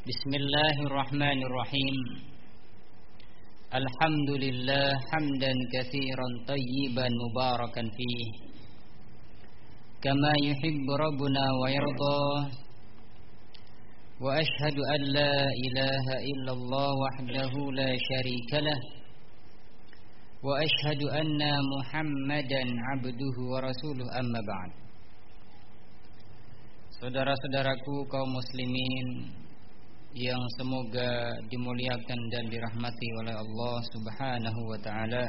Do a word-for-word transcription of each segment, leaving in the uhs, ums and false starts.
Bismillahirrahmanirrahim. Alhamdulillah hamdan katsiran tayyiban mubarakan fihi kama yuhibbu rabbuna wa yarda. Wa ashhadu an la ilaha illallah wahdahu la syarika lah. Wa ashhadu anna Muhammadan abduhu wa rasuluh, amma ba'd. Saudara-saudaraku kaum muslimin yang semoga dimuliakan dan dirahmati oleh Allah Subhanahu wa taala.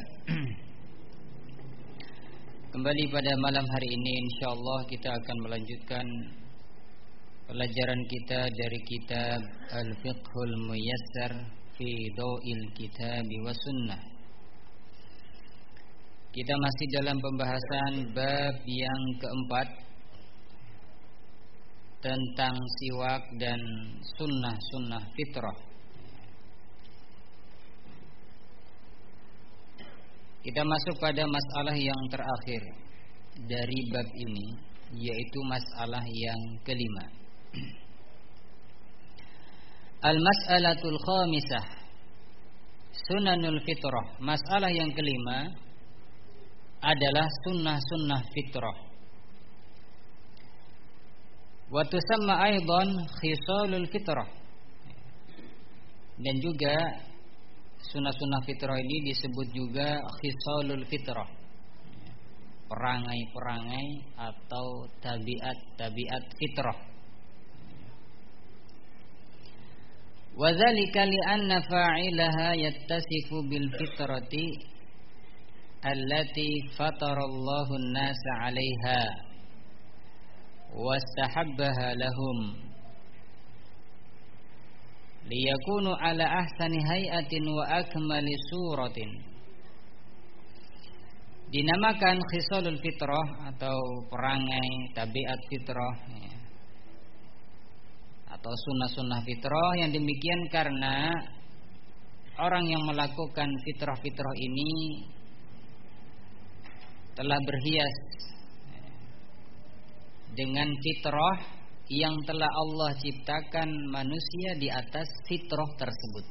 Kembali pada malam hari ini insyaallah kita akan melanjutkan pelajaran kita dari kitab Al-Fiqhul Muyassar fi Dhaw'il Kitab wa Sunnah. Kita masih dalam pembahasan bab yang keempat tentang siwak dan sunnah-sunnah fitrah. Kita masuk pada masalah yang terakhir dari bab ini, yaitu masalah yang kelima. Al-mas'alatul khamisah, sunanul fitrah. Masalah yang kelima adalah sunnah-sunnah fitrah. Wa tusamma aidan khisalul fitrah. Dan juga sunnah-sunnah fitrah ini disebut juga khisalul fitrah, perangai-perangai atau tabiat-tabiat fitrah. Wa dzalika li anna fa'ilaha yattasifu bil fitrati allati fatarallahu an-nasa 'alaiha wastahabbaha lahum liyakunu ala ahsani hay'atin wa akmali suratin. Dinamakan khisalul fitrah atau perangai tabiat fitrah ya, atau sunnah-sunnah fitrah yang demikian karena orang yang melakukan fitrah-fitrah ini telah berhias dengan fitrah yang telah Allah ciptakan manusia di atas fitrah tersebut.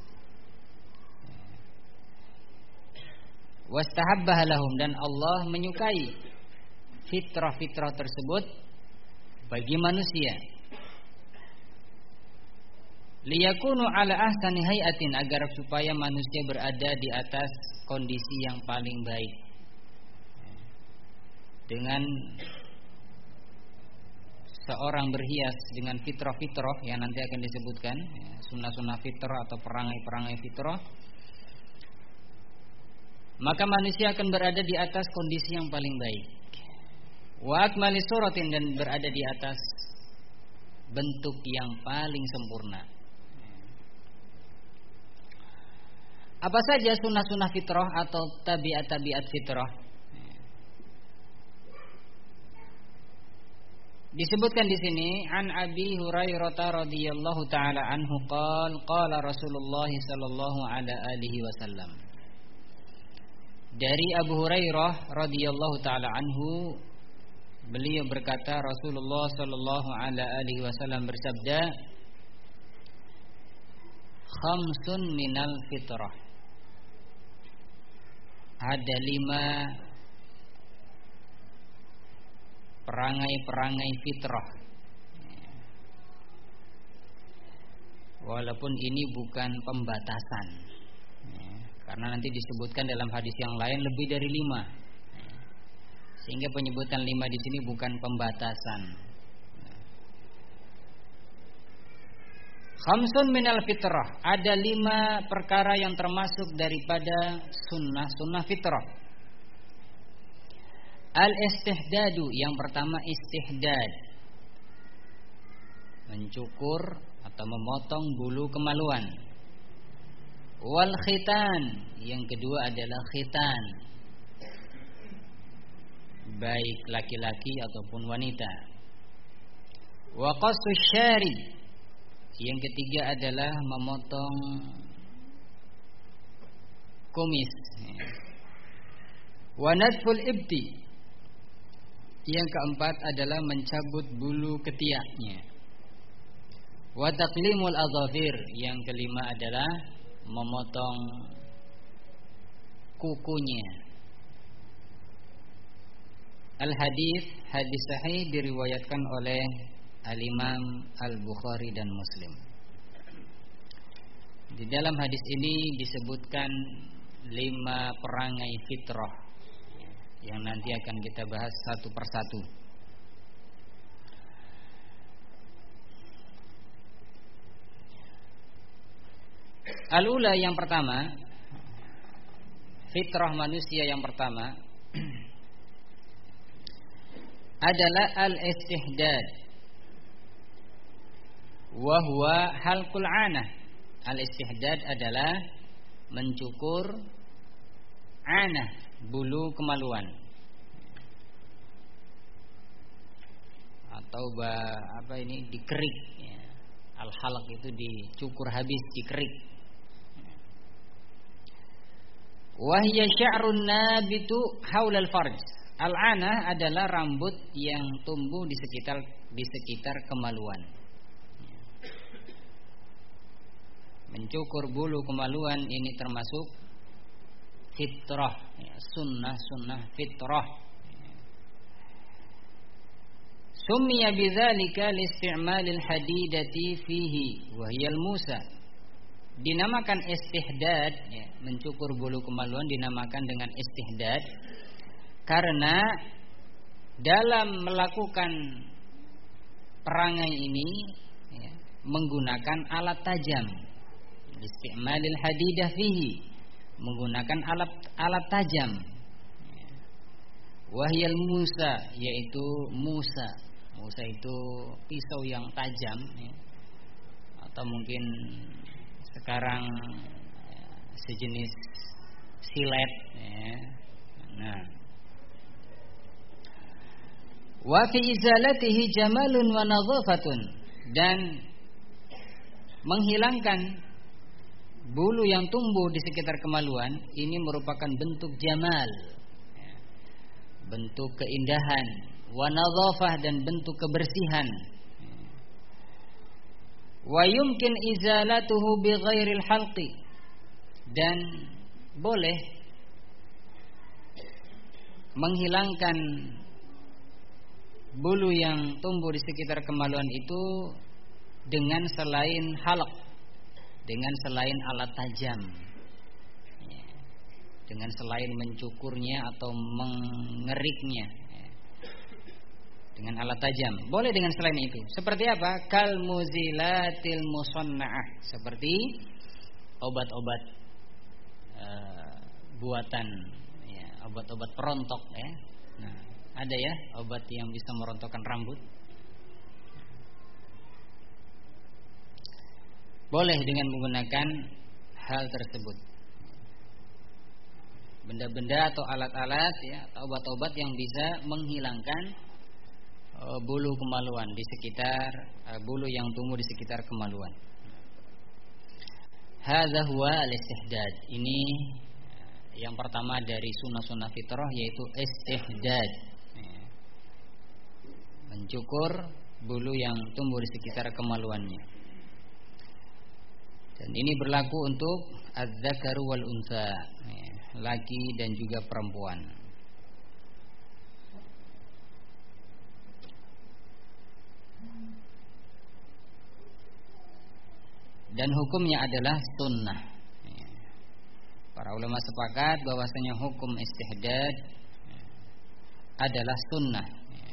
Wastahabbah lahum, dan Allah menyukai fitrah-fitrah tersebut bagi manusia. Liyakunu ala ahsani hay'atin, agar supaya manusia berada di atas kondisi yang paling baik, dengan seorang berhias dengan fitrah-fitrah yang nanti akan disebutkan ya, sunnah-sunnah fitrah atau perangai-perangai fitrah, maka manusia akan berada di atas kondisi yang paling baik. Wa akmali suratin, dan berada di atas bentuk yang paling sempurna. Apa saja sunnah-sunnah fitrah atau tabiat-tabiat fitrah? Disebutkan di sini an Abi Hurairah radhiyallahu taala anhu qala qala Rasulullah sallallahu alaihi wasallam. Dari Abu Hurairah radhiyallahu taala anhu, beliau berkata, Rasulullah sallallahu alaihi wasallam bersabda, khamsun minal fitrah. Ada lima perangai-perangai fitrah. Walaupun ini bukan pembatasan, karena nanti disebutkan dalam hadis yang lain lebih dari lima, sehingga penyebutan lima di sini bukan pembatasan. Khamsun minal fitrah, ada lima perkara yang termasuk daripada sunnah-sunnah fitrah. Al-istihdadu, yang pertama istihdad, mencukur atau memotong bulu kemaluan. Wal khitan, yang kedua adalah khitan, baik laki-laki ataupun wanita. Wa qassus syarib, yang ketiga adalah memotong kumis. Wa nadful ibti, yang keempat adalah mencabut bulu ketiaknya. Wa taqlimul adhafir, yang kelima adalah memotong kukunya. Al hadis, hadis sahih diriwayatkan oleh Al-Imam Al-Bukhari dan Muslim. Di dalam hadis ini disebutkan lima perangai fitrah yang nanti akan kita bahas satu persatu. Al-ula, yang pertama, fitrah manusia yang pertama adalah al-istihdad, wa huwa halqul 'anah. Al-istihdad adalah mencukur anah, bulu kemaluan, atau bah, apa ini dikerik ya. Al-halq itu dicukur habis, dikerik. Wa hiya sya'run nabitu haulal farj. Al-anah adalah rambut yang tumbuh di sekitar di sekitar kemaluan. Mencukur bulu kemaluan ini termasuk fitrah, ya, sunnah-sunnah fitrah. Summiya bidzalika liisti'malil hadidati fihi wa hiya al-musa. Dinamakan istihdad, ya, mencukur bulu kemaluan dinamakan dengan istihdad karena dalam melakukan perangai ini ya, menggunakan alat tajam. Isti'malil hadidah fihi, menggunakan alat alat tajam. Wahyal musa, yaitu musa. Musa itu pisau yang tajam ya. Atau mungkin sekarang ya, sejenis silet ya. Nah, wa fi izalatihi jamalun wa nadhafatun, dan menghilangkan bulu yang tumbuh di sekitar kemaluan ini merupakan bentuk jamal, bentuk keindahan, wa nadhafah, dan bentuk kebersihan. Wa yumkin izalatuhu bi ghairil halqi, dan boleh menghilangkan bulu yang tumbuh di sekitar kemaluan itu dengan selain halq, dengan selain alat tajam, dengan selain mencukurnya atau mengeriknya dengan alat tajam. Boleh dengan selain itu. Seperti apa? Kal muzilatil musanna'ah, seperti obat-obat uh, buatan ya, obat-obat perontok ya. Nah, ada ya obat yang bisa merontokkan rambut. Boleh dengan menggunakan hal tersebut. Benda-benda atau alat-alat ya, atau obat-obat yang bisa menghilangkan uh, bulu kemaluan di sekitar uh, bulu yang tumbuh di sekitar kemaluan. Hadza huwa al-istihdad. Ini uh, yang pertama dari sunnah-sunnah fitrah, yaitu istihdad. Ya. Mencukur bulu yang tumbuh di sekitar kemaluannya. Dan ini berlaku untuk az-zakaru wal unsa, ya, laki dan juga perempuan. Dan hukumnya adalah sunnah. Ya. Para ulama sepakat bahwasanya hukum istihdad ya, adalah sunnah. Ya.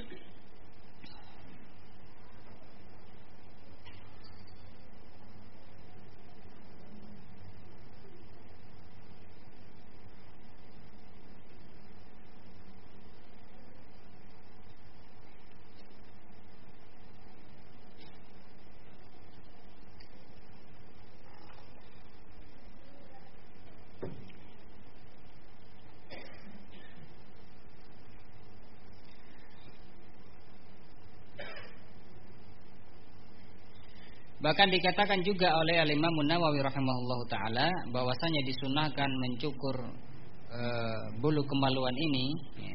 Bahkan dikatakan juga oleh Al-Imam Nawawi rahimahullahu taala bahwasanya disunahkan mencukur e, bulu kemaluan ini ya.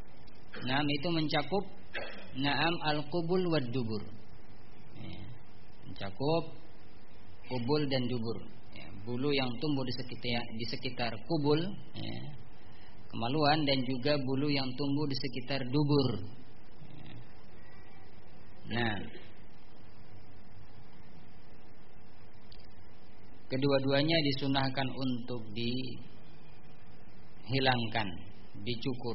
Naam, itu mencakup naam al-qubul wad dubur ya. mencakup kubul dan dubur. Ya, bulu yang tumbuh di sekitar di sekitar kubul, ya, kemaluan, dan juga bulu yang tumbuh di sekitar dubur. Ya. Nah, kedua-duanya disunahkan untuk dihilangkan, dicukur.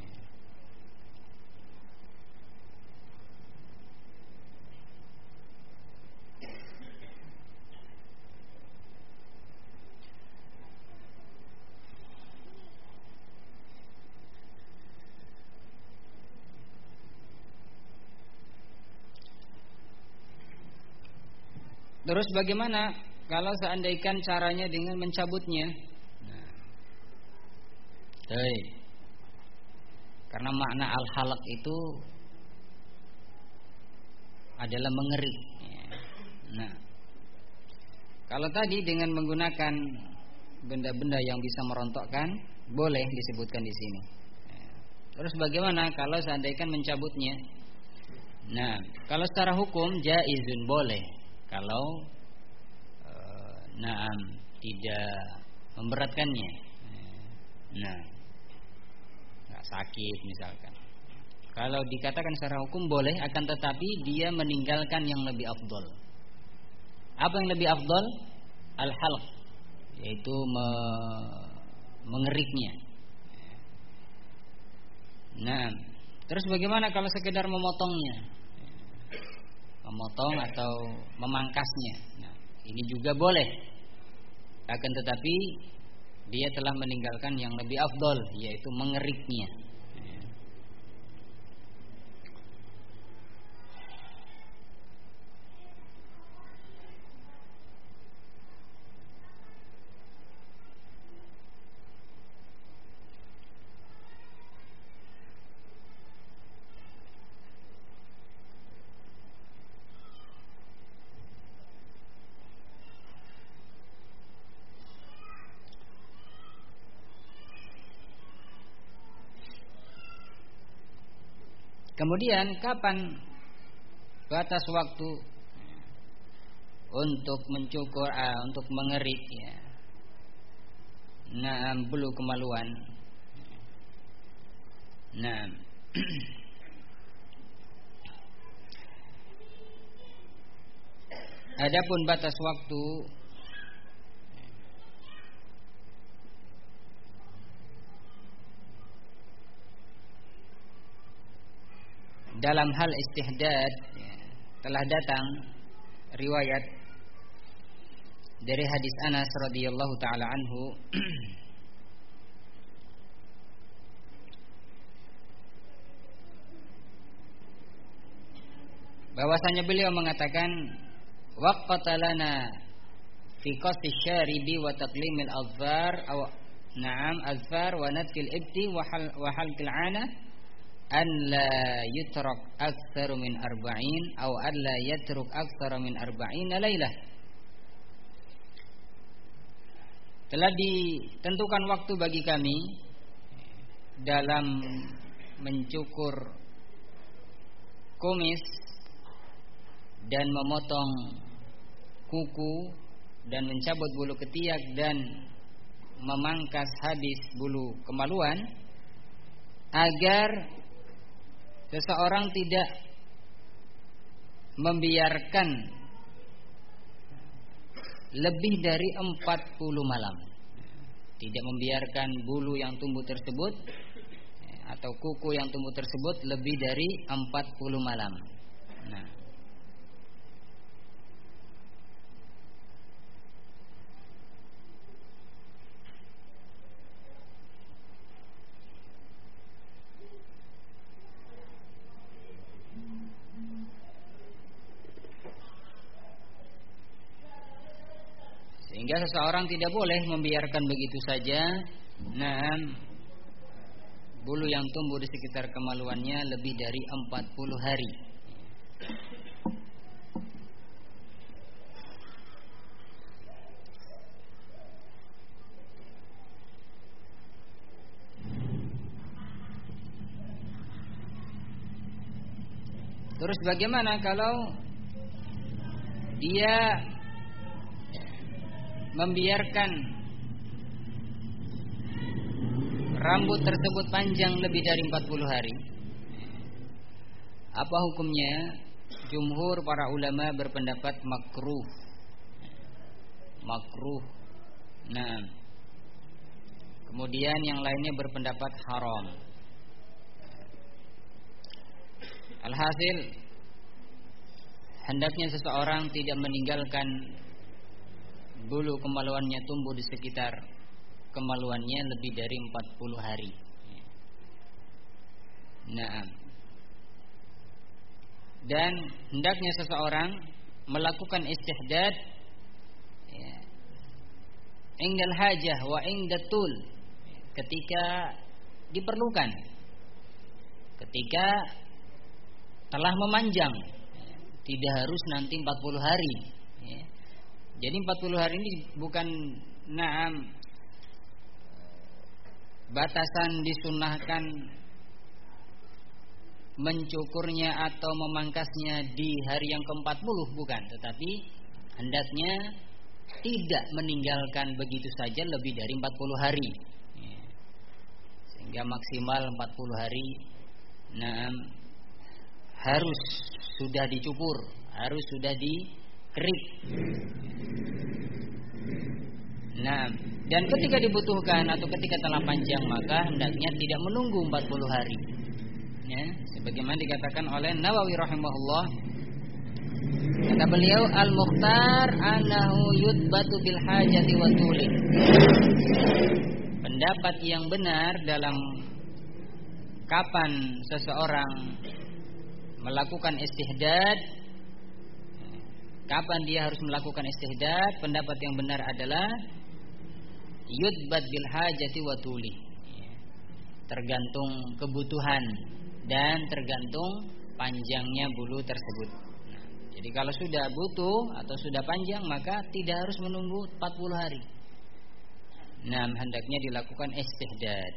Terus bagaimana kalau seandainya caranya dengan mencabutnya? Nah, hey. Karena makna al-halaq itu adalah mengerik. Nah, kalau tadi dengan menggunakan benda-benda yang bisa merontokkan, boleh disebutkan di sini. Terus bagaimana kalau seandainya mencabutnya? Nah, kalau secara hukum jaizun, boleh. Kalau e, naam tidak memberatkannya. Nah, nggak sakit misalkan. Kalau dikatakan secara hukum boleh, akan tetapi dia meninggalkan yang lebih afdol. Apa yang lebih afdol? Al-halq, yaitu me mengeriknya. Nah, terus bagaimana kalau sekedar memotongnya? Memotong atau memangkasnya. Nah, ini juga boleh. Akan tetapi dia telah meninggalkan yang lebih afdol, yaitu mengeriknya. Kemudian kapan batas waktu untuk mencukur, ah, untuk mengerik, ya, nah, bulu kemaluan. Nah, adapun batas waktu dalam hal istihdad, ya, telah datang riwayat dari hadis Anas radhiyallahu taala anhu bahwasanya beliau mengatakan waqata lana fi qasdi syaribi wa taqlimil azfar aw na'am azfar wa natkil ibti wa hal wa halqil 'ana an la yutrak aktsaru min arba'in aw an la yatruk aktsaru min arba'ina lailah. Telah ditentukan waktu bagi kami dalam mencukur kumis dan memotong kuku dan mencabut bulu ketiak dan memangkas habis bulu kemaluan, agar seseorang tidak membiarkan lebih dari empat puluh malam. Tidak membiarkan bulu yang tumbuh tersebut atau kuku yang tumbuh tersebut lebih dari empat puluh malam. Nah, sehingga seseorang tidak boleh membiarkan begitu saja, nah, bulu yang tumbuh di sekitar kemaluannya lebih dari empat puluh hari. Terus bagaimana kalau dia membiarkan rambut tersebut panjang lebih dari empat puluh hari, apa hukumnya? Jumhur para ulama berpendapat makruh. Makruh. Nah, kemudian yang lainnya berpendapat haram. Alhasil, hendaknya seseorang tidak meninggalkan bulu kemaluannya tumbuh di sekitar kemaluannya lebih dari empat puluh hari. Nah, dan hendaknya seseorang melakukan istihdad ya, indal hajah wa indatul, ketika diperlukan, ketika telah memanjang, tidak harus nanti empat puluh hari ya. Jadi empat puluh hari ini bukan naam batasan disunahkan mencukurnya atau memangkasnya di hari yang keempat puluh, bukan, tetapi hendaknya tidak meninggalkan begitu saja lebih dari empat puluh hari ya. Sehingga maksimal empat puluh hari nah, harus sudah dicukur, harus sudah dikerik. Nah, dan ketika dibutuhkan atau ketika telah panjang, maka hendaknya tidak menunggu empat puluh hari ya, sebagaimana dikatakan oleh Nawawi rahimahullah. Kata beliau, al-mukhtar annahu yudbatu bil hajati wa tulin. Pendapat yang benar dalam kapan seseorang melakukan istihdad, kapan dia harus melakukan istihdad, pendapat yang benar adalah yudbat bil hajati wa tuli, tergantung kebutuhan dan tergantung panjangnya bulu tersebut. Nah, jadi kalau sudah butuh atau sudah panjang, maka tidak harus menunggu empat puluh hari. Nah, hendaknya dilakukan istihdad.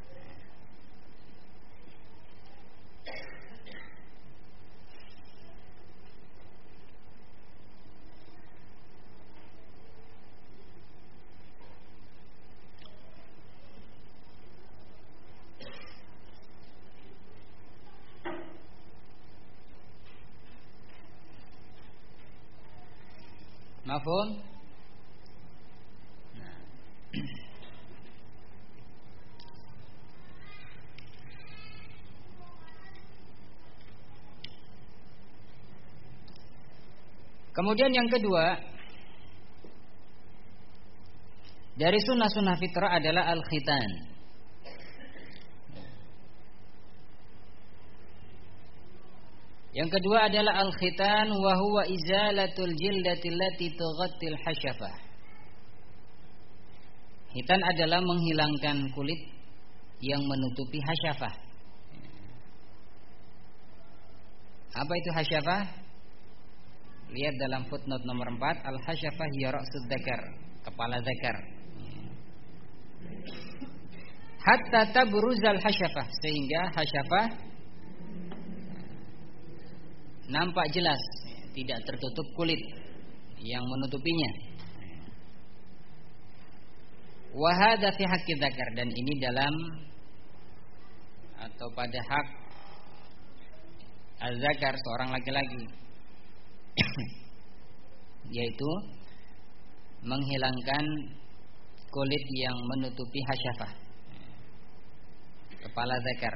Mafhum? Nah. Kemudian yang kedua dari sunnah-sunnah fitrah adalah al-khitan. Yang kedua adalah al-khitan, wa huwa izalatul jildati allati tughattil hasyafah. Khitan adalah menghilangkan kulit yang menutupi hasyafah. Apa itu hasyafah? Lihat dalam footnote nomor empat, al-hasyafah hiya ra'sud dzakar, kepala zakar. Hatta tabruzal hasyafah, sehingga hasyafah nampak jelas, tidak tertutup kulit yang menutupinya. Wa hadza fi haqqi dzakar, dan ini dalam atau pada hak az-zakar, seorang laki-laki, yaitu menghilangkan kulit yang menutupi hasyafah, kepala zakar.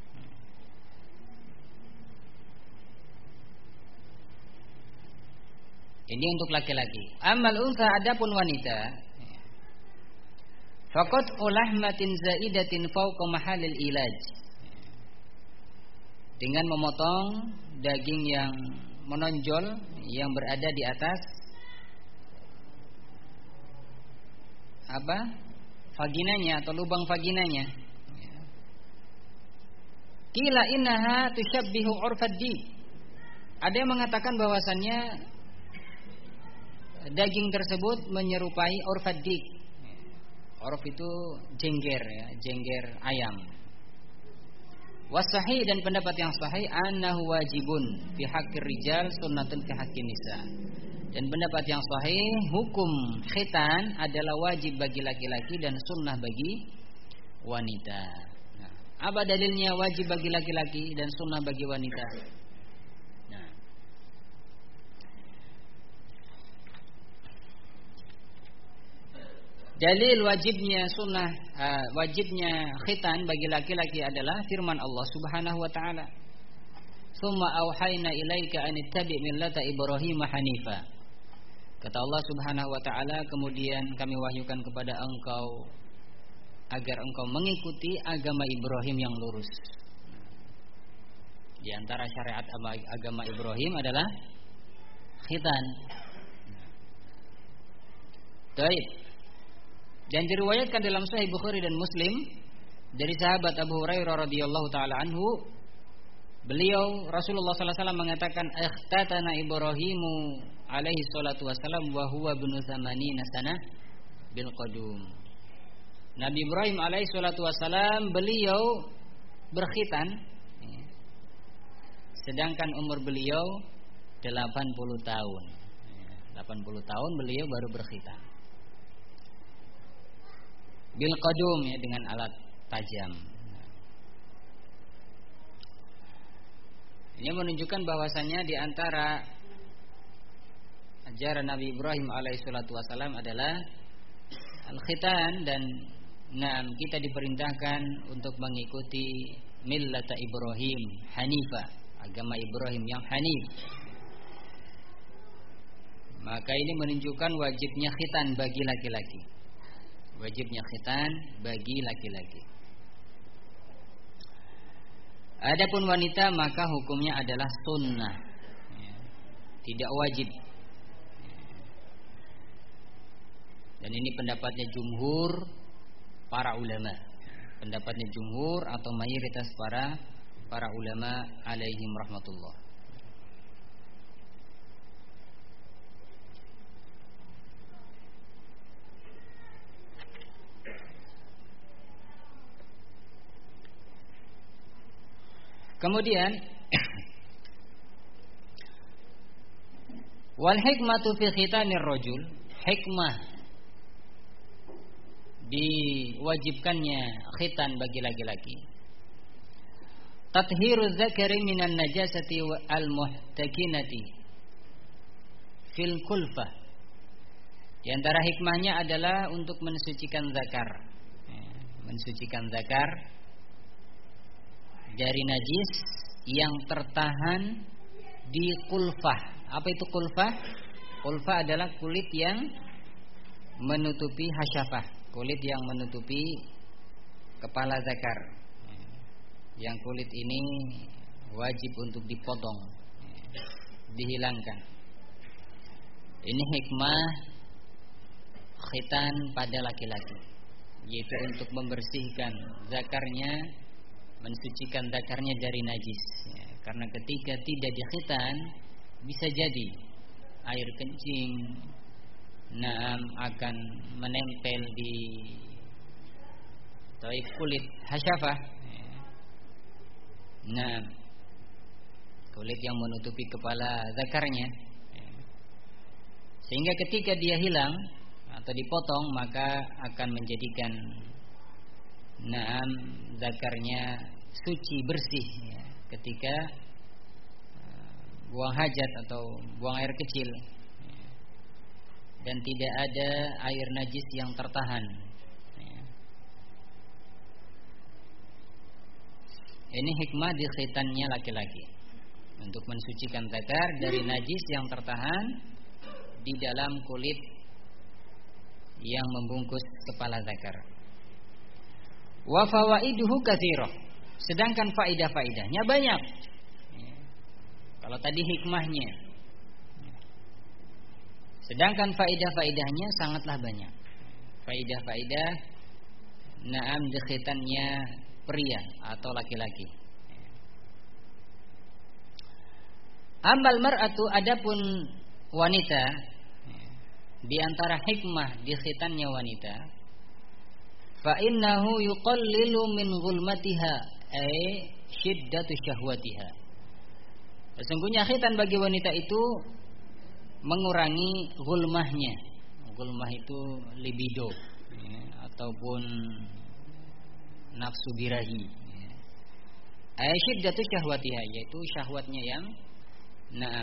Ini untuk laki-laki. Amal unsa, adapun wanita, faqad ulahmatin zaidatin fawqa mahalil ilaj, dengan memotong daging yang menonjol yang berada di atas apa? Vaginanya atau lubang vaginanya. Qila innaha tushabbihu urfad di. Ada yang mengatakan bahwasannya daging tersebut menyerupai urfad di. Urf itu jengger ya, jengger ayam. Wasahih, dan pendapat yang sahih, annahu wajibun fi haqqir rijal sunnatun fi haqqin nisa. Dan pendapat yang sahih, hukum khitan adalah wajib bagi laki-laki dan sunnah bagi wanita. Nah, apa dalilnya wajib bagi laki-laki dan sunnah bagi wanita? Nah, dalil wajibnya sunnah, uh, wajibnya khitan bagi laki-laki adalah firman Allah Subhanahu wa taala. "Tsumma auhayna ilaika an ittabi' millata Ibrahim hanifa." Kata Allah Subhanahu wa taala, kemudian kami wahyukan kepada engkau agar engkau mengikuti agama Ibrahim yang lurus. Di antara syariat agama Ibrahim adalah khitan. Baik. Dan diriwayatkan dalam Sahih Bukhari dan Muslim dari sahabat Abu Hurairah radhiyallahu taala anhu, beliau Rasulullah sallallahu alaihi wasallam mengatakan, "Ikhtatana Ibrahimu alaihi salatu wasallam wa huwa ibnu thamanina sanah bil qadum." Nabi Ibrahim alaihi salatu wasallam beliau berkhitan sedangkan umur beliau delapan puluh tahun. delapan puluh tahun beliau baru berkhitan. Bil qadum, ya, dengan alat tajam. Ini menunjukkan bahwasannya di antara ajaran Nabi Ibrahim alaihissalatu wassalam adalah al-khitan, dan nah, kita diperintahkan untuk mengikuti millata Ibrahim hanifah, agama Ibrahim yang hanif. Maka ini menunjukkan wajibnya khitan bagi laki-laki. Wajibnya khitan bagi laki-laki. Adapun wanita maka hukumnya adalah sunnah, tidak wajib. Dan ini pendapatnya jumhur para ulama. Pendapatnya jumhur atau mayoritas para para ulama alaihim rahmatullah. Kemudian wal hikmatu fi khitanir rajul, hikmah diwajibkannya khitan bagi laki-laki. Tathiru dzakari minan najasati al muhtakinati fil kulfah. Di antara hikmahnya adalah untuk mensucikan zakar, mensucikan zakar dari najis yang tertahan di kulfah. Apa itu kulfah? Kulfah adalah kulit yang menutupi hasyafah, kulit yang menutupi kepala zakar. Yang kulit ini wajib untuk dipotong, dihilangkan. Ini hikmah khitan pada laki-laki, yaitu untuk membersihkan zakarnya, mensucikan zakarnya dari najis, ya, karena ketika tidak dikhitan bisa jadi air kencing naam akan menempel di taib kulit hasyafah, ya. Nah, kulit yang menutupi kepala zakarnya, ya. Sehingga ketika dia hilang atau dipotong maka akan menjadikan naam zakarnya suci bersih, ya, ketika uh, buang hajat atau buang air kecil, ya, dan tidak ada air najis yang tertahan, ya. Ini hikmah di khitannya laki-laki untuk mensucikan zakar dari najis yang tertahan di dalam kulit yang membungkus kepala zakar. Wa fawaiduhu katsirah, sedangkan faidah-faidahnya banyak. Ya. Kalau tadi hikmahnya, ya. Sedangkan faidah-faidahnya sangatlah banyak. Faidah-faidah naam di khitannya pria atau laki-laki. Ya. Amal mar'atu, adapun wanita, ya, di antara hikmah di khitannya wanita, fa innahu yuqallilu min ghulmatiha ay shiddatu syahwatiha. Sesungguhnya khitan bagi wanita itu mengurangi gulmahnya. Gulmah itu libido ya, ataupun nafsu birahi. Ya. Syiddatu syahwatiha, yaitu syahwatnya yang naam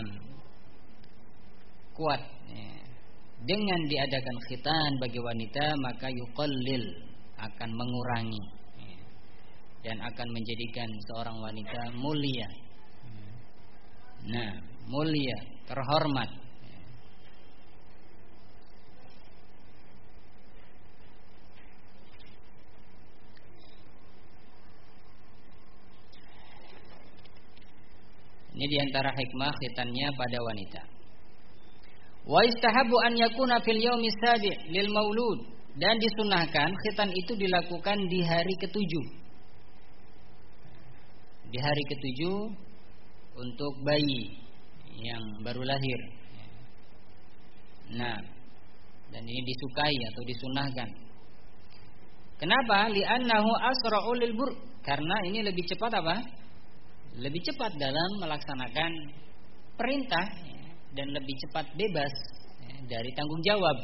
kuat. Ya. Dengan diadakan khitan bagi wanita, maka yuqallil, akan mengurangi ya, dan akan menjadikan seorang wanita mulia. Nah, mulia, terhormat. Ini diantara hikmah khitannya pada wanita. Wa istahabu an yakuna fil yaumi sabi' lil maulud, dan disunahkan khitan itu dilakukan di hari ketujuh. Di hari ketujuh untuk bayi yang baru lahir. Nah, dan ini disukai atau disunahkan. Kenapa? Li'annahu asra'u lil bur, karena ini lebih cepat apa? Lebih cepat dalam melaksanakan perintah dan lebih cepat bebas dari tanggung jawab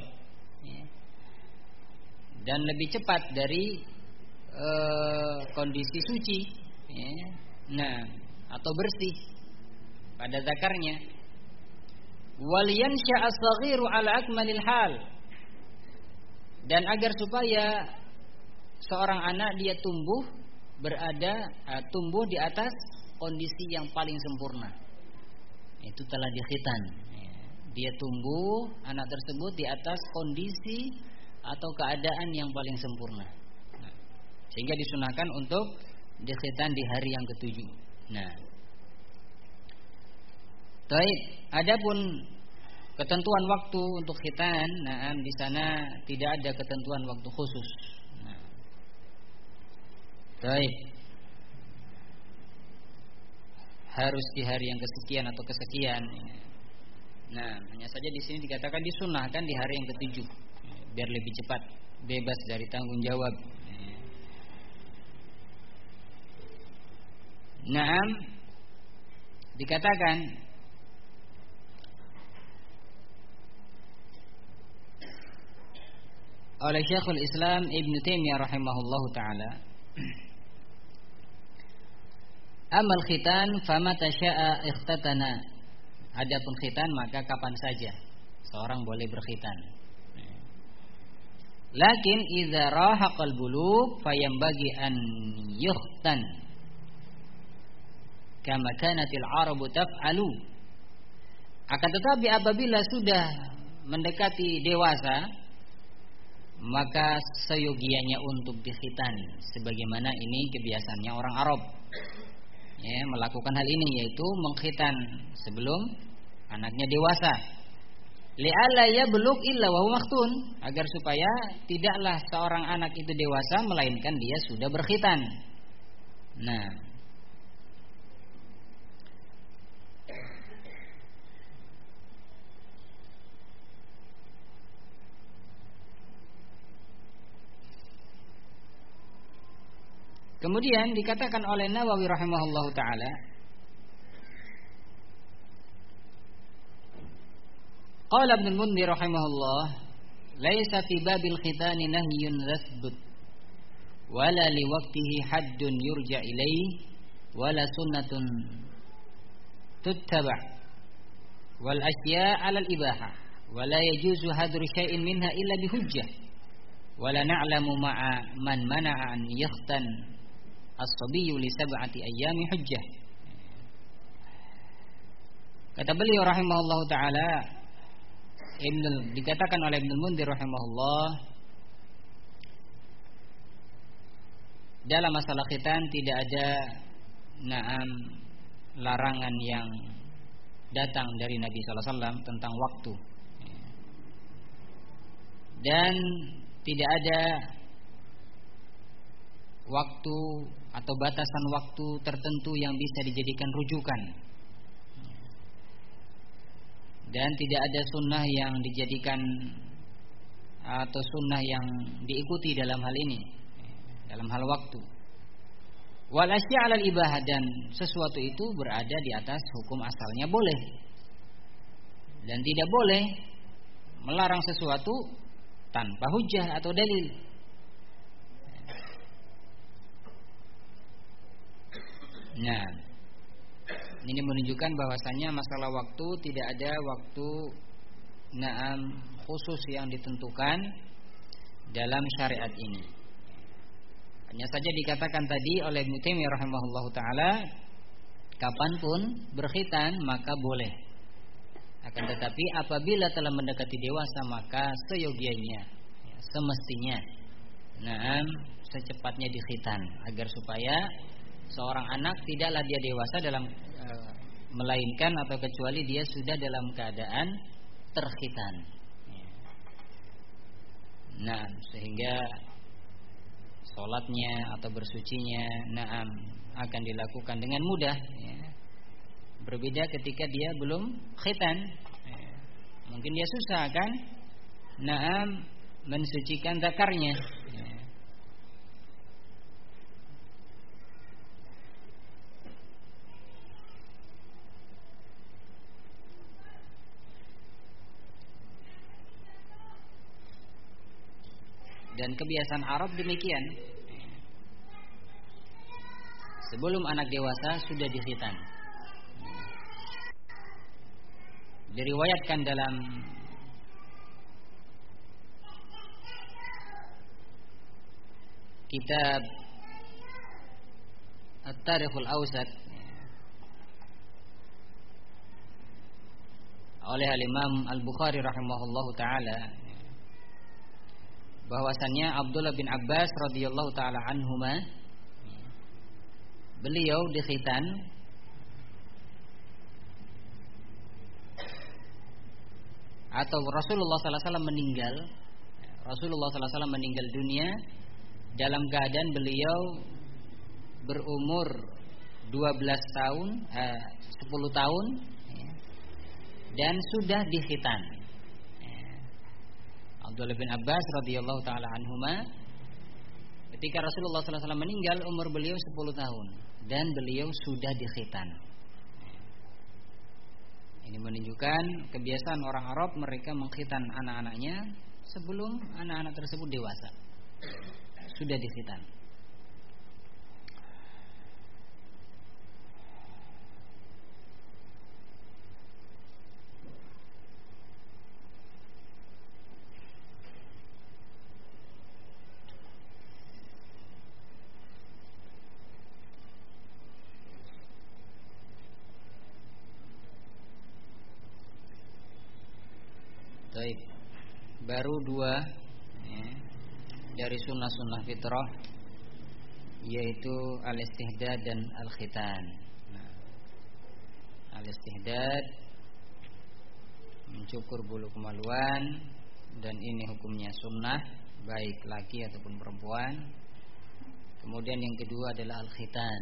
dan lebih cepat dari e, kondisi suci, nah atau bersih pada zakarnya. Waliyan sya'as-saghiru ala akmalil hal, dan agar supaya seorang anak dia tumbuh berada uh, tumbuh di atas kondisi yang paling sempurna, itu telah dikhitan. Dia tumbuh, anak tersebut di atas kondisi atau keadaan yang paling sempurna, nah, sehingga disunahkan untuk dikhitan di hari yang ketujuh. Nah, baik. Adapun ketentuan waktu untuk khitan, nah di sana tidak ada ketentuan waktu khusus. Nah, baik. Harus di hari yang kesekian atau kesekian. Nah, hanya saja di sini dikatakan disunahkan di hari yang ketujuh, biar lebih cepat, bebas dari tanggung jawab. Naam, dikatakan oleh Syekhul Islam Ibnu Taimiyah rahimahullahu taala, amal khitan famata syaa ikhtatana. Adapun khitan maka kapan saja seorang boleh berkhitan. Lakin idza rahaqal bulugh fayambagi an yukhtan kama kanatil arabu taf'alu. Akan tetapi apabila sudah mendekati dewasa, maka seyogianya untuk dikhitan, sebagaimana ini kebiasaannya orang Arab, ya, melakukan hal ini, yaitu mengkhitan sebelum anaknya dewasa. Li'alla yablugh illa wa huwa makhtun, agar supaya tidaklah seorang anak itu dewasa melainkan dia sudah berkhitan. Nah, kemudian dikatakan oleh Nawawi rahimahullahu taala, qala Ibnu Mundhir rahimahullah, laisa fi babil khitani nahyun rasbut wala li waqtihi haddun yurja ilaihi wala sunnatun tuttaba wal asya' 'ala al ibahah wala yajuzu hadru syai'in minha illa bihujjah wala na'lamu ma'a man mana'a an yakhtan as-sabiyyu li sab'ati ayyami hujjah. Kata beliau rahimahullahu taala, Ibnu, dikatakan oleh Ibnu Mundhir rahimahullah, dalam masalah khitan tidak ada na'am larangan yang datang dari Nabi sallallahu alaihi wasallam tentang waktu, dan tidak ada waktu atau batasan waktu tertentu yang bisa dijadikan rujukan, dan tidak ada sunnah yang dijadikan atau sunnah yang diikuti dalam hal ini, dalam hal waktu. Wal asya' 'alal ibahah, dan sesuatu itu berada di atas hukum asalnya boleh. Dan tidak boleh melarang sesuatu tanpa hujah atau dalil. Nah, ini menunjukkan bahwasanya masalah waktu tidak ada waktu naam khusus yang ditentukan dalam syariat ini. Hanya saja dikatakan tadi oleh Ibnu Taimiyah rahimahullahu taala, kapanpun berkhitan maka boleh. Akan tetapi apabila telah mendekati dewasa maka seyogianya, semestinya, naam secepatnya dikhitan agar supaya seorang anak tidaklah dia dewasa dalam e, melainkan atau kecuali dia sudah dalam keadaan terkhitan. Nah, sehingga sholatnya atau bersucinya, naam akan dilakukan dengan mudah. Ya. Berbeda ketika dia belum khitan. Ya. Mungkin dia susah kan, naam mensucikan zakarnya. Ya. Dan kebiasaan Arab demikian. Sebelum anak dewasa sudah dikhitan. Diriwayatkan dalam kitab At-Tarikhul Awsat oleh Al-Imam Al-Bukhari rahimahullahu taala bahwasannya Abdullah bin Abbas radhiyallahu taala anhuma beliau dikhitan atau Rasulullah sallallahu alaihi wasallam meninggal. Rasulullah sallallahu alaihi wasallam meninggal dunia dalam keadaan beliau berumur dua belas tahun, eh, sepuluh tahun dan sudah dikhitan. Abdullah bin Abbas radhiyallahu taala anhuma, ketika Rasulullah sallallahu alaihi wasallam meninggal umur beliau sepuluh tahun dan beliau sudah dikhitan. Ini menunjukkan kebiasaan orang Arab, mereka mengkhitan anak-anaknya sebelum anak-anak tersebut dewasa. Sudah dikhitan. Baik, baru dua ya, dari sunnah-sunnah fitrah, yaitu al-istihdad dan al-khitan. Nah, al-istihdad mencukur bulu kemaluan, dan ini hukumnya sunnah baik laki ataupun perempuan. Kemudian yang kedua adalah al-khitan.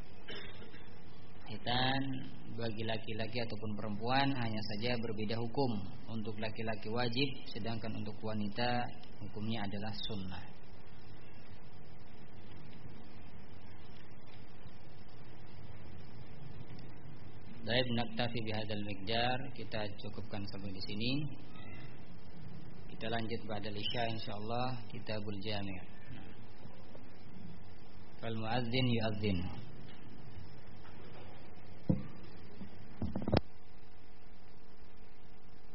Khitan bagi laki-laki ataupun perempuan hanya saja berbeda hukum. Untuk laki-laki wajib, sedangkan untuk wanita hukumnya adalah sunnah. Baik, naktafi bihadzal miqdar, kita cukupkan sampai di sini. Kita lanjut pada isya insyaallah, Kitabul Jami'. Fal muadzin yu'adzin.